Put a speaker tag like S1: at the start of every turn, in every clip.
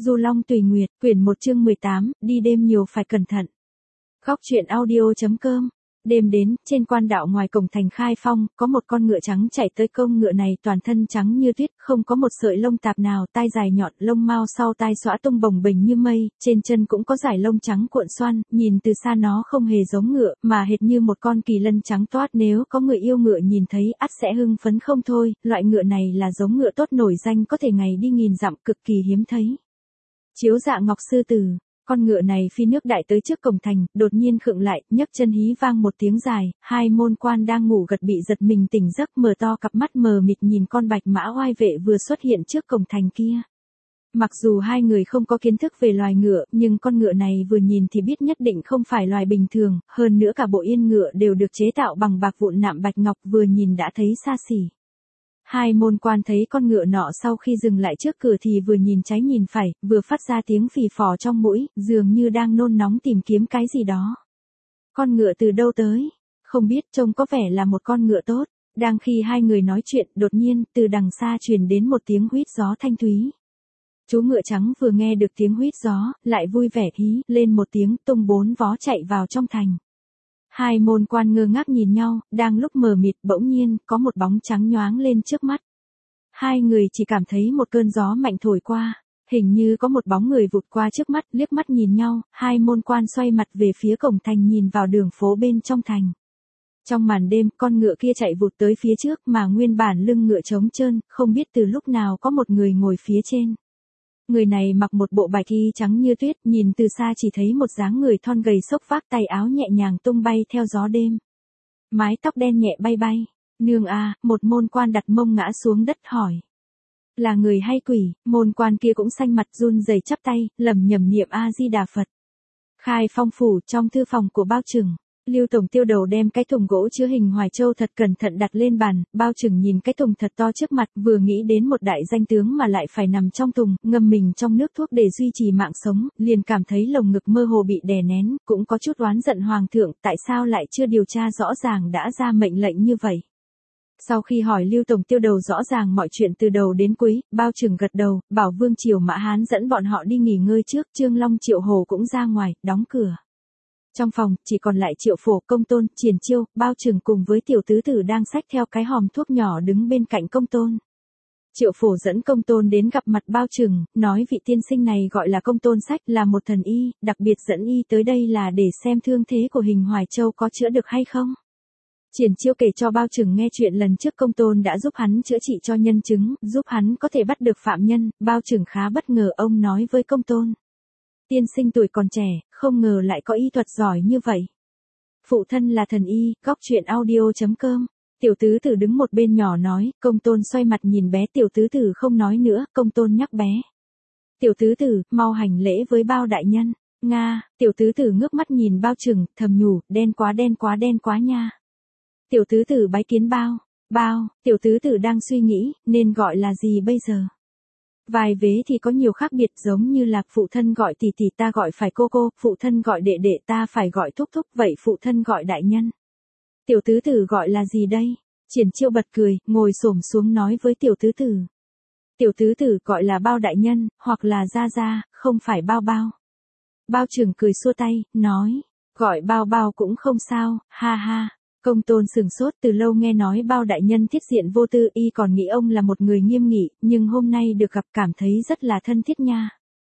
S1: Du Long Tùy Nguyệt, quyển 1 chương 18, đi đêm nhiều phải cẩn thận. Góc truyện audio.com. Đêm đến, trên quan đạo ngoài cổng thành Khai Phong, có một con ngựa trắng chạy tới. Công ngựa này toàn thân trắng như tuyết, không có một sợi lông tạp nào, tai dài nhọn, lông mao sau tai xõa tung bồng bềnh như mây, trên chân cũng có dải lông trắng cuộn xoăn, nhìn từ xa nó không hề giống ngựa, mà hệt như một con kỳ lân trắng toát. Nếu có người yêu ngựa nhìn thấy, ắt sẽ hưng phấn không thôi. Loại ngựa này là giống ngựa tốt nổi danh, có thể ngày đi nghìn dặm, cực kỳ hiếm thấy. Chiếu Dạ Ngọc Sư Tử. Con ngựa này phi nước đại tới trước cổng thành, đột nhiên khựng lại, nhấc chân hí vang một tiếng dài, hai môn quan đang ngủ gật bị giật mình tỉnh giấc, mở to cặp mắt mờ mịt nhìn con bạch mã oai vệ vừa xuất hiện trước cổng thành kia. Mặc dù hai người không có kiến thức về loài ngựa, nhưng con ngựa này vừa nhìn thì biết nhất định không phải loài bình thường, hơn nữa cả bộ yên ngựa đều được chế tạo bằng bạc vụn nạm bạch ngọc, vừa nhìn đã thấy xa xỉ. Hai môn quan thấy con ngựa nọ sau khi dừng lại trước cửa thì vừa nhìn trái nhìn phải, vừa phát ra tiếng phì phò trong mũi, dường như đang nôn nóng tìm kiếm cái gì đó. Con ngựa từ đâu tới? Không biết, trông có vẻ là một con ngựa tốt. Đang khi hai người nói chuyện, đột nhiên, từ đằng xa truyền đến một tiếng huýt gió thanh thúy. Chú ngựa trắng vừa nghe được tiếng huýt gió, lại vui vẻ hí lên một tiếng, tung bốn vó chạy vào trong thành. Hai môn quan ngơ ngác nhìn nhau, đang lúc mờ mịt, bỗng nhiên, có một bóng trắng nhoáng lên trước mắt. Hai người chỉ cảm thấy một cơn gió mạnh thổi qua, hình như có một bóng người vụt qua trước mắt, liếc mắt nhìn nhau, hai môn quan xoay mặt về phía cổng thành nhìn vào đường phố bên trong thành. Trong màn đêm, con ngựa kia chạy vụt tới phía trước mà nguyên bản lưng ngựa trống trơn, không biết từ lúc nào có một người ngồi phía trên. Người này mặc một bộ bạch y trắng như tuyết, nhìn từ xa chỉ thấy một dáng người thon gầy xốc vác, tay áo nhẹ nhàng tung bay theo gió đêm. Mái tóc đen nhẹ bay bay. Nương à, một môn quan đặt mông ngã xuống đất hỏi. Là người hay quỷ? Môn quan kia cũng xanh mặt run rẩy chắp tay, lẩm nhẩm niệm A Di Đà Phật. Khai Phong phủ, trong thư phòng của Bao Trừng. Lưu tổng tiêu đầu đem cái thùng gỗ chứa hình Hoài Châu thật cẩn thận đặt lên bàn, Bao Trừng nhìn cái thùng thật to trước mặt, vừa nghĩ đến một đại danh tướng mà lại phải nằm trong thùng, ngâm mình trong nước thuốc để duy trì mạng sống, liền cảm thấy lồng ngực mơ hồ bị đè nén, cũng có chút oán giận hoàng thượng, tại sao lại chưa điều tra rõ ràng đã ra mệnh lệnh như vậy. Sau khi hỏi Lưu tổng tiêu đầu rõ ràng mọi chuyện từ đầu đến cuối, Bao Trừng gật đầu, bảo Vương Triều Mã Hán dẫn bọn họ đi nghỉ ngơi trước, Trương Long Triệu Hồ cũng ra ngoài, đóng cửa. Trong phòng, chỉ còn lại Triệu Phổ, Công Tôn, Triển Chiêu, Bao Trừng cùng với tiểu tứ tử đang xách theo cái hòm thuốc nhỏ đứng bên cạnh Công Tôn. Triệu Phổ dẫn Công Tôn đến gặp mặt Bao Trừng, nói vị tiên sinh này gọi là Công Tôn Sách, là một thần y, đặc biệt dẫn y tới đây là để xem thương thế của hình Hoài Châu có chữa được hay không. Triển Chiêu kể cho Bao Trừng nghe chuyện lần trước Công Tôn đã giúp hắn chữa trị cho nhân chứng, giúp hắn có thể bắt được phạm nhân. Bao Trừng khá bất ngờ, ông nói với Công Tôn. Tiên sinh tuổi còn trẻ, không ngờ lại có y thuật giỏi như vậy. Phụ thân là thần y, góc truyện audio.com. Tiểu tứ tử đứng một bên nhỏ nói, Công Tôn xoay mặt nhìn bé, tiểu tứ tử không nói nữa, Công Tôn nhắc bé. Tiểu tứ tử, mau hành lễ với Bao đại nhân. Nga, tiểu tứ tử ngước mắt nhìn Bao Trừng, thầm nhủ, đen quá nha. Tiểu tứ tử bái kiến Bao. Bao, tiểu tứ tử đang suy nghĩ, nên gọi là gì bây giờ? Vài vế thì có nhiều khác biệt, giống như là phụ thân gọi tỷ tỷ ta gọi phải cô cô, phụ thân gọi đệ đệ ta phải gọi thúc thúc, vậy phụ thân gọi đại nhân. Tiểu tứ tử gọi là gì đây? Triển Chiêu bật cười, ngồi xổm xuống nói với tiểu tứ tử. Tiểu tứ tử gọi là Bao đại nhân, hoặc là Gia Gia, không phải Bao Bao. Bao Trừng cười xua tay, nói, gọi Bao Bao cũng không sao, ha ha. Công Tôn sửng sốt, từ lâu nghe nói Bao đại nhân thiết diện vô tư, y còn nghĩ ông là một người nghiêm nghị, nhưng hôm nay được gặp cảm thấy rất là thân thiết nha.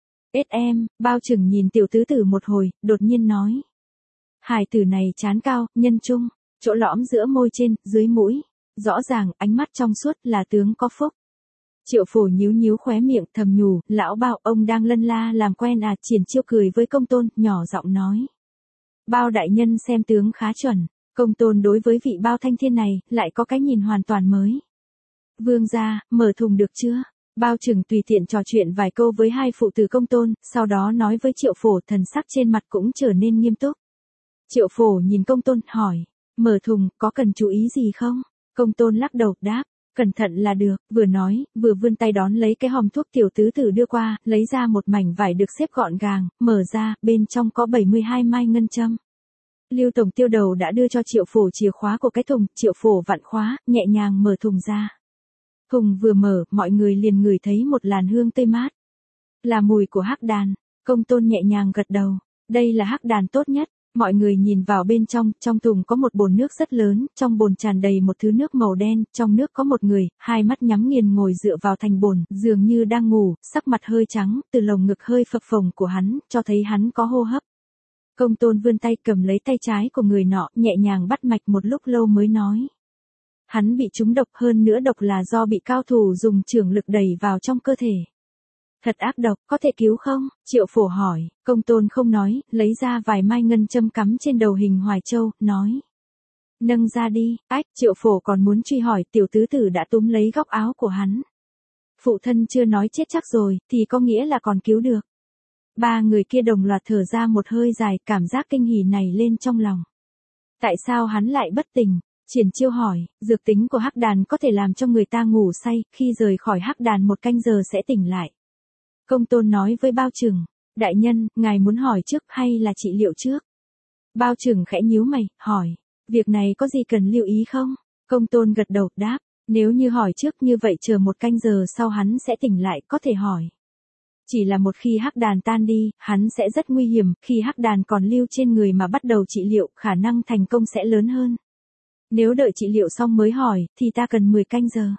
S1: Em, Bao Trừng nhìn tiểu tứ tử một hồi, đột nhiên nói. Hài tử này trán cao, nhân trung, chỗ lõm giữa môi trên, dưới mũi, rõ ràng, ánh mắt trong suốt, là tướng có phúc. Triệu Phổ nhíu nhíu khóe miệng, thầm nhủ, lão Bao, ông đang lân la làm quen à? Triển Chiêu cười với Công Tôn, nhỏ giọng nói. Bao đại nhân xem tướng khá chuẩn. Công Tôn đối với vị Bao thanh thiên này, lại có cái nhìn hoàn toàn mới. Vương gia, mở thùng được chưa? Bao Trừng tùy tiện trò chuyện vài câu với hai phụ tử Công Tôn, sau đó nói với Triệu Phổ, thần sắc trên mặt cũng trở nên nghiêm túc. Triệu Phổ nhìn Công Tôn, hỏi, mở thùng, có cần chú ý gì không? Công Tôn lắc đầu, đáp, cẩn thận là được, vừa nói, vừa vươn tay đón lấy cái hòm thuốc tiểu tứ tử đưa qua, lấy ra một mảnh vải được xếp gọn gàng, mở ra, bên trong có 72 mai ngân châm. Lưu tổng tiêu đầu đã đưa cho Triệu Phổ chìa khóa của cái thùng, Triệu Phổ vặn khóa, nhẹ nhàng mở thùng ra. Thùng vừa mở, mọi người liền ngửi thấy một làn hương tươi mát. Là mùi của hắc đàn. Công tôn nhẹ nhàng gật đầu. Đây là hắc đàn tốt nhất. Mọi người nhìn vào bên trong thùng có một bồn nước rất lớn, trong bồn tràn đầy một thứ nước màu đen, trong nước có một người, hai mắt nhắm nghiền ngồi dựa vào thành bồn, dường như đang ngủ, sắc mặt hơi trắng, từ lồng ngực hơi phập phồng của hắn, cho thấy hắn có hô hấp. Công tôn vươn tay cầm lấy tay trái của người nọ, nhẹ nhàng bắt mạch một lúc lâu mới nói. Hắn bị trúng độc, hơn nữa độc là do bị cao thủ dùng chưởng lực đẩy vào trong cơ thể. Thật ác độc, có thể cứu không? Triệu Phổ hỏi, công tôn không nói, lấy ra vài mai ngân châm cắm trên đầu hình Hoài Châu, nói. Nâng ra đi, Triệu Phổ còn muốn truy hỏi, tiểu tứ tử đã túm lấy góc áo của hắn. Phụ thân chưa nói chết chắc rồi, thì có nghĩa là còn cứu được. Ba người kia đồng loạt thở ra một hơi dài, cảm giác kinh hỉ này lên trong lòng. Tại sao hắn lại bất tỉnh? Triển Chiêu hỏi, dược tính của hắc đàn có thể làm cho người ta ngủ say, khi rời khỏi hắc đàn 1 canh giờ sẽ tỉnh lại. Công tôn nói với Bao Trừng, đại nhân, ngài muốn hỏi trước hay là trị liệu trước? Bao Trừng khẽ nhíu mày, hỏi, việc này có gì cần lưu ý không? Công tôn gật đầu, đáp, nếu như hỏi trước như vậy chờ 1 canh giờ sau hắn sẽ tỉnh lại, có thể hỏi. Chỉ là một khi hắc đàn tan đi, hắn sẽ rất nguy hiểm, khi hắc đàn còn lưu trên người mà bắt đầu trị liệu, khả năng thành công sẽ lớn hơn. Nếu đợi trị liệu xong mới hỏi, thì ta cần 10 canh giờ.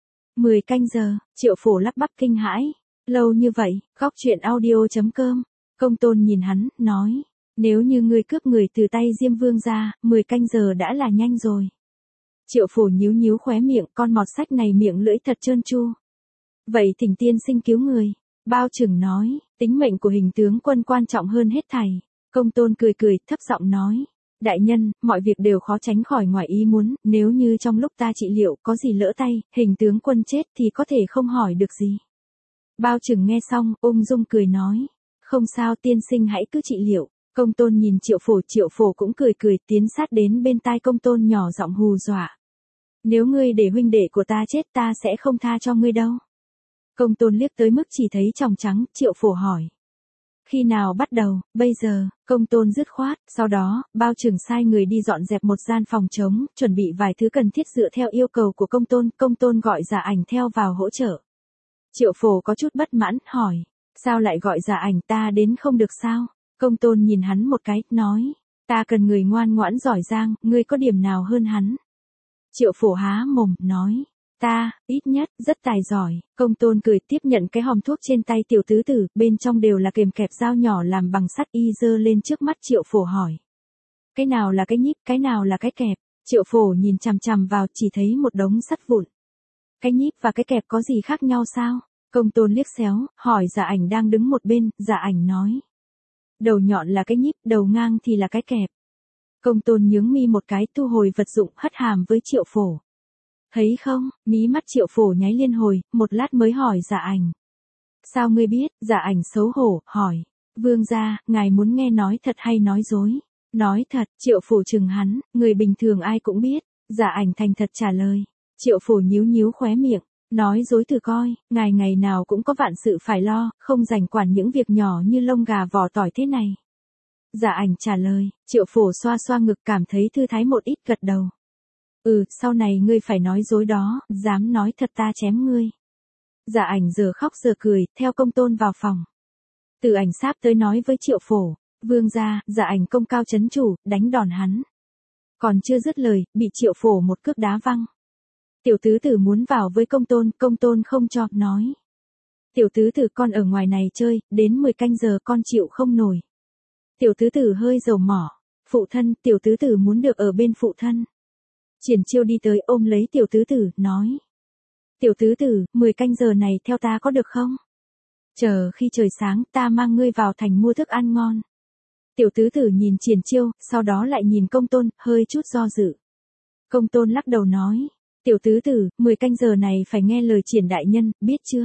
S1: 10 canh giờ, Triệu Phổ lắp bắp kinh hãi. Lâu như vậy, góc chuyện audio.com. Công tôn nhìn hắn, nói. Nếu như ngươi cướp người từ tay Diêm Vương ra, 10 canh giờ đã là nhanh rồi. Triệu Phổ nhíu nhíu khóe miệng, con mọt sách này miệng lưỡi thật trơn tru. Vậy thỉnh tiên sinh cứu người. Bao Trừng nói, tính mệnh của hình tướng quân quan trọng hơn hết thảy. Công tôn cười cười, thấp giọng nói. Đại nhân, mọi việc đều khó tránh khỏi ngoài ý muốn, nếu như trong lúc ta trị liệu có gì lỡ tay, hình tướng quân chết thì có thể không hỏi được gì. Bao Trừng nghe xong, ung dung cười nói. Không sao, tiên sinh hãy cứ trị liệu. Công tôn nhìn Triệu Phổ cũng cười cười, tiến sát đến bên tai công tôn nhỏ giọng hù dọa. Nếu ngươi để huynh đệ của ta chết ta sẽ không tha cho ngươi đâu. Công tôn liếc tới mức chỉ thấy tròng trắng, Triệu Phổ hỏi. Khi nào bắt đầu? Bây giờ. Công tôn dứt khoát, sau đó, Bao Trừng sai người đi dọn dẹp một gian phòng trống, chuẩn bị vài thứ cần thiết dựa theo yêu cầu của công tôn gọi Dạ Ảnh theo vào hỗ trợ. Triệu Phổ có chút bất mãn, hỏi, sao lại gọi Dạ Ảnh, ta đến không được sao? Công tôn nhìn hắn một cái, nói, ta cần người ngoan ngoãn giỏi giang, ngươi có điểm nào hơn hắn? Triệu Phổ há mồm, nói, ta, ít nhất, rất tài giỏi. Công tôn cười tiếp nhận cái hòm thuốc trên tay tiểu tứ tử, bên trong đều là kềm kẹp dao nhỏ làm bằng sắt, y giơ lên trước mắt Triệu Phổ hỏi. Cái nào là cái nhíp, cái nào là cái kẹp? Triệu Phổ nhìn chằm chằm vào, chỉ thấy một đống sắt vụn. Cái nhíp và cái kẹp có gì khác nhau sao? Công tôn liếc xéo, hỏi Dạ Ảnh đang đứng một bên, Dạ Ảnh nói. Đầu nhọn là cái nhíp, đầu ngang thì là cái kẹp. Công tôn nhướng mi một cái, thu hồi vật dụng, hất hàm với Triệu Phổ. Thấy không, mí mắt Triệu Phổ nháy liên hồi, một lát mới hỏi Dạ Ảnh. Sao ngươi biết? Dạ Ảnh xấu hổ, hỏi. Vương gia, ngài muốn nghe nói thật hay nói dối? Nói thật, Triệu Phổ trừng hắn, người bình thường ai cũng biết. Dạ Ảnh thành thật trả lời. Triệu Phổ nhíu nhíu khóe miệng. Nói dối thử coi, ngài ngày nào cũng có vạn sự phải lo, không rảnh quản những việc nhỏ như lông gà vỏ tỏi thế này. Dạ Ảnh trả lời, Triệu Phổ xoa xoa ngực cảm thấy thư thái một ít, gật đầu. Sau này ngươi phải nói dối đó, dám nói thật ta chém ngươi. Dạ Ảnh giờ khóc giờ cười, theo công tôn vào phòng. Từ Ảnh sáp tới nói với Triệu Phổ, vương gia, Dạ Ảnh công cao chấn chủ, đánh đòn hắn. Còn chưa dứt lời, bị Triệu Phổ một cước đá văng. Tiểu tứ tử muốn vào với công tôn không cho, nói. Tiểu tứ tử con ở ngoài này chơi, đến 10 canh giờ con chịu không nổi. Tiểu tứ tử hơi dầu mỏ, phụ thân, tiểu tứ tử muốn được ở bên phụ thân. Triển Chiêu đi tới ôm lấy tiểu tứ tử, nói. Tiểu tứ tử, 10 canh giờ này theo ta có được không? Chờ khi trời sáng, ta mang ngươi vào thành mua thức ăn ngon. Tiểu tứ tử nhìn Triển Chiêu, sau đó lại nhìn công tôn, hơi chút do dự. Công tôn lắc đầu nói. Tiểu tứ tử, 10 canh giờ này phải nghe lời Triển đại nhân, biết chưa?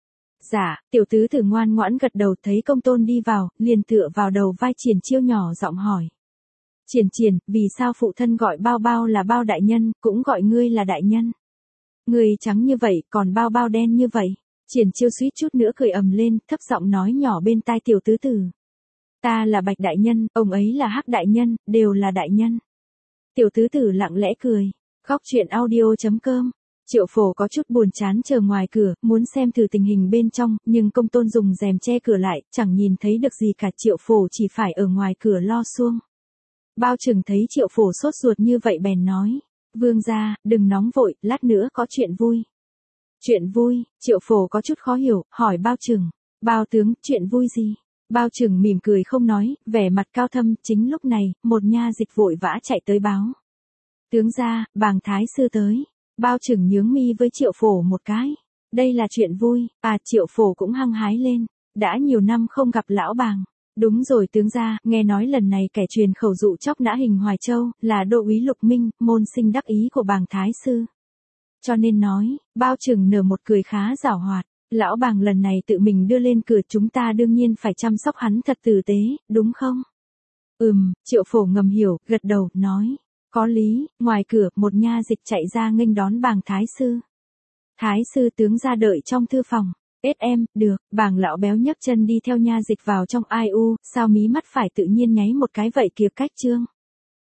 S1: Dạ, tiểu tứ tử ngoan ngoãn gật đầu, thấy công tôn đi vào, liền tựa vào đầu vai Triển Chiêu nhỏ giọng hỏi. Triển, vì sao phụ thân gọi Bao Bao là Bao đại nhân, cũng gọi ngươi là đại nhân? Ngươi trắng như vậy, còn Bao Bao đen như vậy. Triển Chiêu suýt chút nữa cười ầm lên, thấp giọng nói nhỏ bên tai tiểu tứ tử. Ta là Bạch đại nhân, ông ấy là Hắc đại nhân, đều là đại nhân. Tiểu tứ tử lặng lẽ cười. Góc chuyện audio.com Triệu Phổ có chút buồn chán chờ ngoài cửa, muốn xem thử tình hình bên trong, nhưng công tôn dùng rèm che cửa lại, chẳng nhìn thấy được gì cả. Triệu Phổ chỉ phải ở ngoài cửa lo xuông. Bao Trừng thấy Triệu Phổ sốt ruột như vậy bèn nói, vương gia, đừng nóng vội, lát nữa có chuyện vui. Chuyện vui? Triệu Phổ có chút khó hiểu, hỏi Bao Trừng. Bao tướng, chuyện vui gì? Bao Trừng mỉm cười không nói, vẻ mặt cao thâm. Chính lúc này, một nha dịch vội vã chạy tới báo. Tướng gia, bàng thái sư tới. Bao Trừng nhướng mi với Triệu Phổ một cái. Đây là chuyện vui. À, Triệu Phổ cũng hăng hái lên. Đã nhiều năm không gặp lão bàng. Đúng rồi tướng gia, nghe nói lần này kẻ truyền khẩu dụ chóc nã Hình Hoài Châu, là Đô úy Lục Minh, môn sinh đắc ý của bàng thái sư. Cho nên nói, Bao Trừng nở một cười khá giảo hoạt. Lão bàng lần này tự mình đưa lên cửa, chúng ta đương nhiên phải chăm sóc hắn thật tử tế, đúng không? Triệu Phổ ngầm hiểu, gật đầu, nói. Có lý. Ngoài cửa, một nha dịch chạy ra nghênh đón bàng thái sư. Thái sư tướng ra đợi trong thư phòng. Em, được. Bàng lão béo nhấc chân đi theo nha dịch vào trong. Ai u, sao mí mắt phải tự nhiên nháy một cái vậy kìa cách trương.